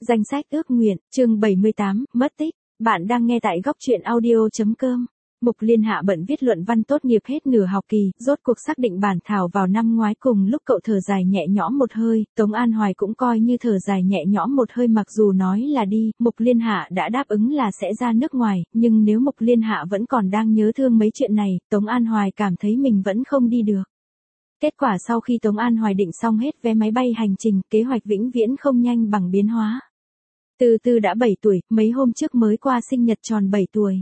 Danh sách ước nguyện, chương 78, mất tích. Bạn đang nghe tại góc truyện audio.com. Mục Liên Hạ bận viết luận văn tốt nghiệp hết nửa học kỳ, rốt cuộc xác định bản thảo vào năm ngoái. Cùng lúc cậu thở dài nhẹ nhõm một hơi, Tống An Hoài cũng coi như thở dài nhẹ nhõm một hơi. Mặc dù nói là đi, Mục Liên Hạ đã đáp ứng là sẽ ra nước ngoài, nhưng nếu Mục Liên Hạ vẫn còn đang nhớ thương mấy chuyện này, Tống An Hoài cảm thấy mình vẫn không đi được. Kết quả sau khi Tống An Hoài định xong hết vé máy bay hành trình, kế hoạch vĩnh viễn không nhanh bằng biến hóa. Từ từ đã 7 tuổi, mấy hôm trước mới qua sinh nhật tròn 7 tuổi.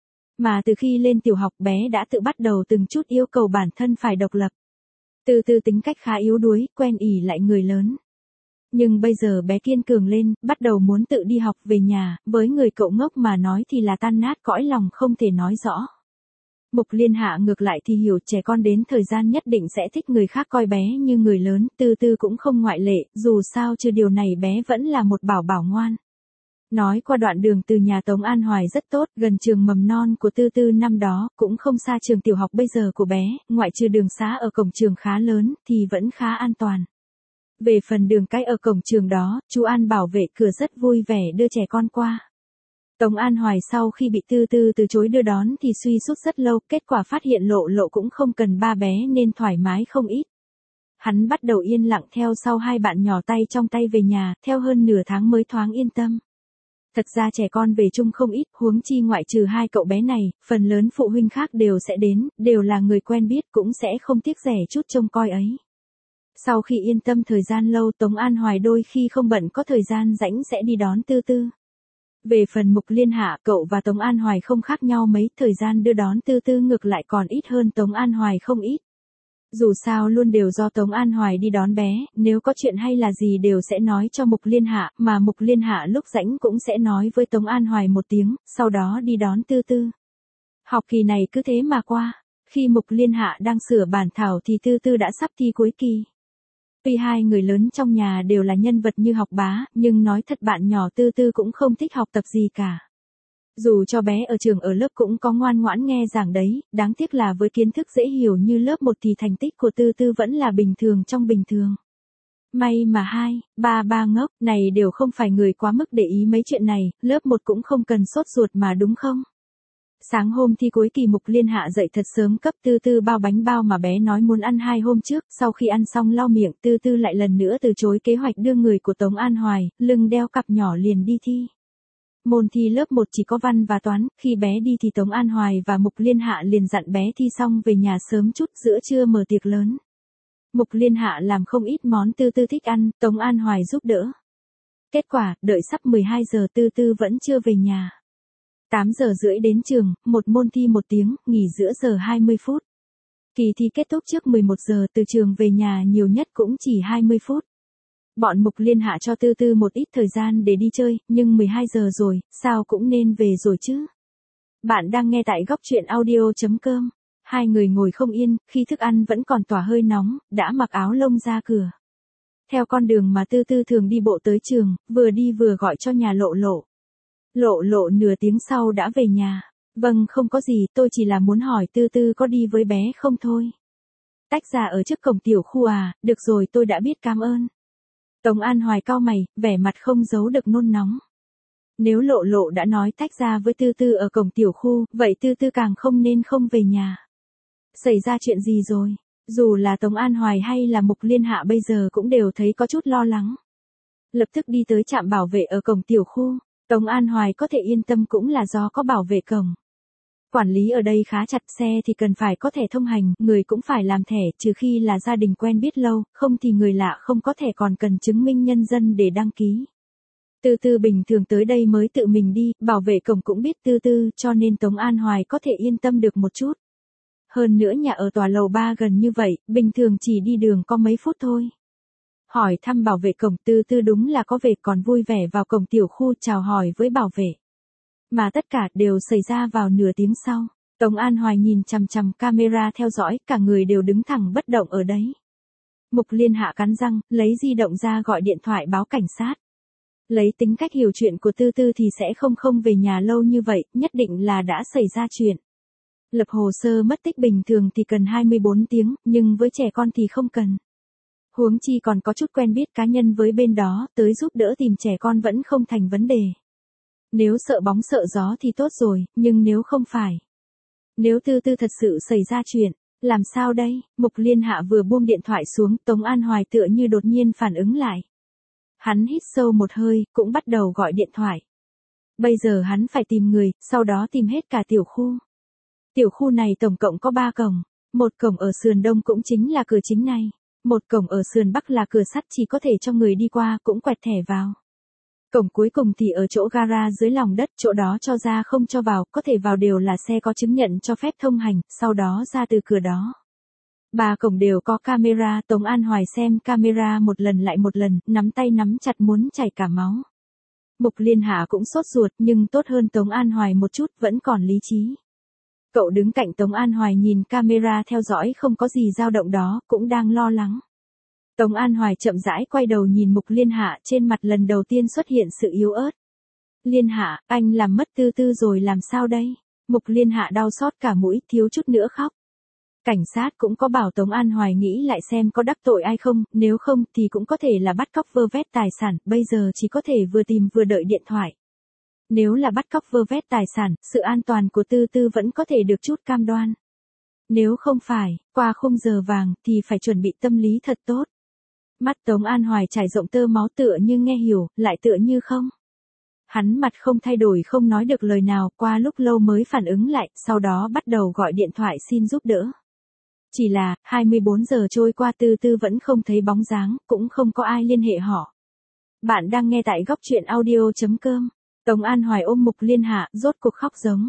Mà từ khi lên tiểu học bé đã tự bắt đầu từng chút yêu cầu bản thân phải độc lập. Từ từ tính cách khá yếu đuối, quen ỉ lại người lớn. Nhưng bây giờ bé kiên cường lên, bắt đầu muốn tự đi học về nhà, với người cậu ngốc mà nói thì là tan nát cõi lòng không thể nói rõ. Mục Liên Hạ ngược lại thì hiểu trẻ con đến thời gian nhất định sẽ thích người khác coi bé như người lớn, Từ Từ cũng không ngoại lệ, dù sao trừ điều này bé vẫn là một bảo bảo ngoan. Nói qua đoạn đường từ nhà Tống An Hoài rất tốt, gần trường mầm non của Từ Từ năm đó, cũng không xa trường tiểu học bây giờ của bé, ngoại trừ đường xá ở cổng trường khá lớn, thì vẫn khá an toàn. Về phần đường cái ở cổng trường đó, chú An bảo vệ cửa rất vui vẻ đưa trẻ con qua. Tống An Hoài sau khi bị Từ Từ từ chối đưa đón thì suy sút rất lâu, kết quả phát hiện Lộ Lộ cũng không cần ba bé nên thoải mái không ít. Hắn bắt đầu yên lặng theo sau hai bạn nhỏ tay trong tay về nhà, theo hơn nửa tháng mới thoáng yên tâm. Thật ra trẻ con về chung không ít, huống chi ngoại trừ hai cậu bé này, phần lớn phụ huynh khác đều sẽ đến, đều là người quen biết cũng sẽ không tiếc rẻ chút trông coi ấy. Sau khi yên tâm thời gian lâu, Tống An Hoài đôi khi không bận có thời gian rảnh sẽ đi đón Từ Từ. Về phần Mục Liên Hạ, cậu và Tống An Hoài không khác nhau mấy, thời gian đưa đón Từ Từ ngược lại còn ít hơn Tống An Hoài không ít. Dù sao luôn đều do Tống An Hoài đi đón bé, nếu có chuyện hay là gì đều sẽ nói cho Mục Liên Hạ, mà Mục Liên Hạ lúc rảnh cũng sẽ nói với Tống An Hoài một tiếng, sau đó đi đón Từ Từ. Học kỳ này cứ thế mà qua, khi Mục Liên Hạ đang sửa bản thảo thì Từ Từ đã sắp thi cuối kỳ. Tuy hai người lớn trong nhà đều là nhân vật như học bá, nhưng nói thật bạn nhỏ Từ Từ cũng không thích học tập gì cả. Dù cho bé ở trường ở lớp cũng có ngoan ngoãn nghe giảng đấy, đáng tiếc là với kiến thức dễ hiểu như lớp 1 thì thành tích của Từ Từ vẫn là bình thường trong bình thường. May mà 2, 3 ngốc này đều không phải người quá mức để ý mấy chuyện này, lớp 1 cũng không cần sốt ruột mà đúng không? Sáng hôm thi cuối kỳ Mục Liên Hạ dậy thật sớm cấp Từ Từ bao bánh bao mà bé nói muốn ăn 2 hôm trước, sau khi ăn xong lau miệng, Từ Từ lại lần nữa từ chối kế hoạch đưa người của Tống An Hoài, lưng đeo cặp nhỏ liền đi thi. Môn thi lớp 1 chỉ có văn và toán, khi bé đi thì Tống An Hoài và Mục Liên Hạ liền dặn bé thi xong về nhà sớm chút, giữa trưa mở tiệc lớn. Mục Liên Hạ làm không ít món Từ Từ thích ăn, Tống An Hoài giúp đỡ. Kết quả, đợi sắp 12 giờ Từ Từ vẫn chưa về nhà. 8 giờ rưỡi đến trường, một môn thi 1 tiếng, nghỉ giữa giờ 20 phút. Kỳ thi kết thúc trước 11 giờ, từ trường về nhà nhiều nhất cũng chỉ 20 phút. Bọn Mục Liên Hạ cho Từ Từ một ít thời gian để đi chơi, nhưng 12 giờ rồi, sao cũng nên về rồi chứ. Bạn đang nghe tại góc truyện audio.com. Hai người ngồi không yên, khi thức ăn vẫn còn tỏa hơi nóng, đã mặc áo lông ra cửa. Theo con đường mà Từ Từ thường đi bộ tới trường, vừa đi vừa gọi cho nhà Lộ Lộ. Lộ Lộ nửa tiếng sau đã về nhà. Vâng, không có gì, tôi chỉ là muốn hỏi Từ Từ có đi với bé không thôi. Tách ra ở trước cổng tiểu khu à, được rồi tôi đã biết cảm ơn. Tống An Hoài cau mày, vẻ mặt không giấu được nôn nóng. Nếu Lộ Lộ đã nói tách ra với Từ Từ ở cổng tiểu khu, vậy Từ Từ càng không nên không về nhà. Xảy ra chuyện gì rồi? Dù là Tống An Hoài hay là Mục Liên Hạ bây giờ cũng đều thấy có chút lo lắng. Lập tức đi tới trạm bảo vệ ở cổng tiểu khu. Tống An Hoài có thể yên tâm cũng là do có bảo vệ cổng. Quản lý ở đây khá chặt, xe thì cần phải có thẻ thông hành, người cũng phải làm thẻ, trừ khi là gia đình quen biết lâu, không thì người lạ không có thẻ còn cần chứng minh nhân dân để đăng ký. Từ Từ bình thường tới đây mới tự mình đi, bảo vệ cổng cũng biết Từ Từ, cho nên Tống An Hoài có thể yên tâm được một chút. Hơn nữa nhà ở tòa lầu 3 gần như vậy, bình thường chỉ đi đường có mấy phút thôi. Hỏi thăm bảo vệ cổng, Từ Từ đúng là có về, còn vui vẻ vào cổng tiểu khu chào hỏi với bảo vệ. Mà tất cả đều xảy ra vào nửa tiếng sau. Tống An Hoài nhìn chằm chằm camera theo dõi, cả người đều đứng thẳng bất động ở đấy. Mục Liên Hạ cắn răng, lấy di động ra gọi điện thoại báo cảnh sát. Lấy tính cách hiểu chuyện của Từ Từ thì sẽ không về nhà lâu như vậy, nhất định là đã xảy ra chuyện. Lập hồ sơ mất tích bình thường thì cần 24 tiếng, nhưng với trẻ con thì không cần. Huống chi còn có chút quen biết cá nhân với bên đó, tới giúp đỡ tìm trẻ con vẫn không thành vấn đề. Nếu sợ bóng sợ gió thì tốt rồi, nhưng nếu không phải. Nếu Tư Tư thật sự xảy ra chuyện, làm sao đây? Mục Liên Hạ vừa buông điện thoại xuống, Tống An Hoài tựa như đột nhiên phản ứng lại. Hắn hít sâu một hơi, cũng bắt đầu gọi điện thoại. Bây giờ hắn phải tìm người, sau đó tìm hết cả tiểu khu. Tiểu khu này tổng cộng có 3 cổng. Một cổng ở sườn đông cũng chính là cửa chính này. Một cổng ở sườn bắc là cửa sắt chỉ có thể cho người đi qua, cũng quẹt thẻ vào. Cổng cuối cùng thì ở chỗ gara dưới lòng đất, chỗ đó cho ra không cho vào, có thể vào đều là xe có chứng nhận cho phép thông hành, sau đó ra từ cửa đó. 3 cổng đều có camera, Tống An Hoài xem camera một lần lại một lần, nắm tay nắm chặt muốn chảy cả máu. Mục Liên Hạ cũng sốt ruột, nhưng tốt hơn Tống An Hoài một chút, vẫn còn lý trí. Cậu đứng cạnh Tống An Hoài nhìn camera theo dõi không có gì dao động đó, cũng đang lo lắng. Tống An Hoài chậm rãi quay đầu nhìn Mục Liên Hạ, trên mặt lần đầu tiên xuất hiện sự yếu ớt. Liên Hạ, anh làm mất Tư Tư rồi làm sao đây? Mục Liên Hạ đau xót cả mũi, thiếu chút nữa khóc. Cảnh sát cũng có bảo Tống An Hoài nghĩ lại xem có đắc tội ai không, nếu không thì cũng có thể là bắt cóc vơ vét tài sản, bây giờ chỉ có thể vừa tìm vừa đợi điện thoại. Nếu là bắt cóc vơ vét tài sản, sự an toàn của Tư Tư vẫn có thể được chút cam đoan. Nếu không phải, qua khung giờ vàng, thì phải chuẩn bị tâm lý thật tốt. Mắt Tống An Hoài trải rộng tơ máu tựa như nghe hiểu, lại tựa như không. Hắn mặt không thay đổi không nói được lời nào, qua lúc lâu mới phản ứng lại, sau đó bắt đầu gọi điện thoại xin giúp đỡ. Chỉ là, 24 giờ trôi qua Tư Tư vẫn không thấy bóng dáng, cũng không có ai liên hệ họ. Bạn đang nghe tại góc truyện audio.com. Tống An Hoài ôm Mục Liên Hạ, rốt cuộc khóc giống.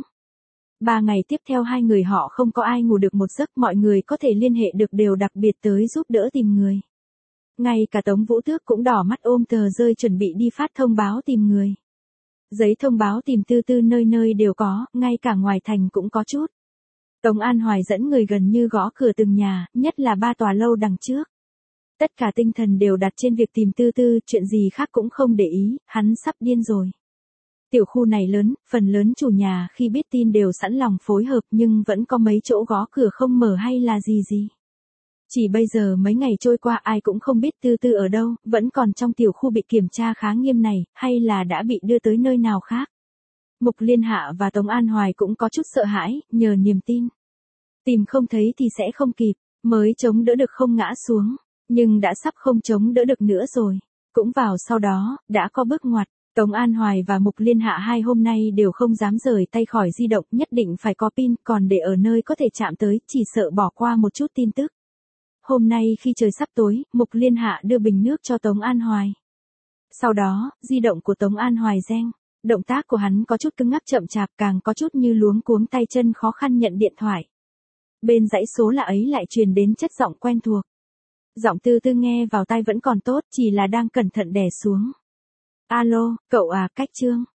3 ngày tiếp theo hai người họ không có ai ngủ được một giấc, mọi người có thể liên hệ được đều đặc biệt tới giúp đỡ tìm người. Ngay cả Tống Vũ Tước cũng đỏ mắt ôm tờ rơi chuẩn bị đi phát thông báo tìm người. Giấy thông báo tìm Tư Tư nơi nơi đều có, ngay cả ngoài thành cũng có chút. Tống An Hoài dẫn người gần như gõ cửa từng nhà, nhất là 3 tòa lâu đằng trước. Tất cả tinh thần đều đặt trên việc tìm Tư Tư, chuyện gì khác cũng không để ý, hắn sắp điên rồi. Tiểu khu này lớn, phần lớn chủ nhà khi biết tin đều sẵn lòng phối hợp nhưng vẫn có mấy chỗ gõ cửa không mở hay là gì. Chỉ bây giờ mấy ngày trôi qua ai cũng không biết Tư Tư ở đâu, vẫn còn trong tiểu khu bị kiểm tra khá nghiêm này, hay là đã bị đưa tới nơi nào khác. Mục Liên Hạ và Tống An Hoài cũng có chút sợ hãi, nhờ niềm tin. Tìm không thấy thì sẽ không kịp, mới chống đỡ được không ngã xuống, nhưng đã sắp không chống đỡ được nữa rồi. Cũng vào sau đó, đã có bước ngoặt. Tống An Hoài và Mục Liên Hạ hai hôm nay đều không dám rời tay khỏi di động, nhất định phải có pin, còn để ở nơi có thể chạm tới, chỉ sợ bỏ qua một chút tin tức. Hôm nay khi trời sắp tối, Mục Liên Hạ đưa bình nước cho Tống An Hoài. Sau đó, di động của Tống An Hoài reng. Động tác của hắn có chút cứng ngắc chậm chạp, càng có chút như luống cuống tay chân khó khăn nhận điện thoại. Bên dãy số lạ ấy lại truyền đến chất giọng quen thuộc. Giọng Tư Tư nghe vào tai vẫn còn tốt, chỉ là đang cẩn thận đè xuống. Alo, cậu à, cách Trương.